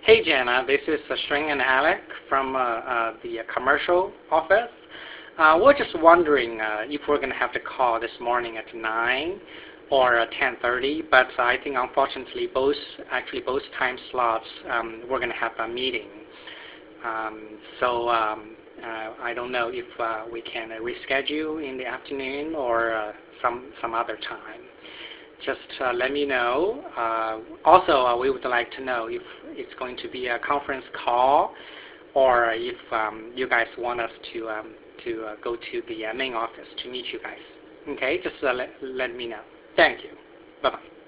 Hey Jana, this is Shring and Alec from the commercial office. We're just wondering if we're going to have the call this morning at 9 or 10:30, but I think unfortunately both time slots we're going to have a meeting. I don't know if we can reschedule in the afternoon or some other time. Just let me know. Also, we would like to know if it's going to be a conference call or if you guys want us to go to the main office to meet you guys. Okay, just let me know. Thank you. Bye-bye.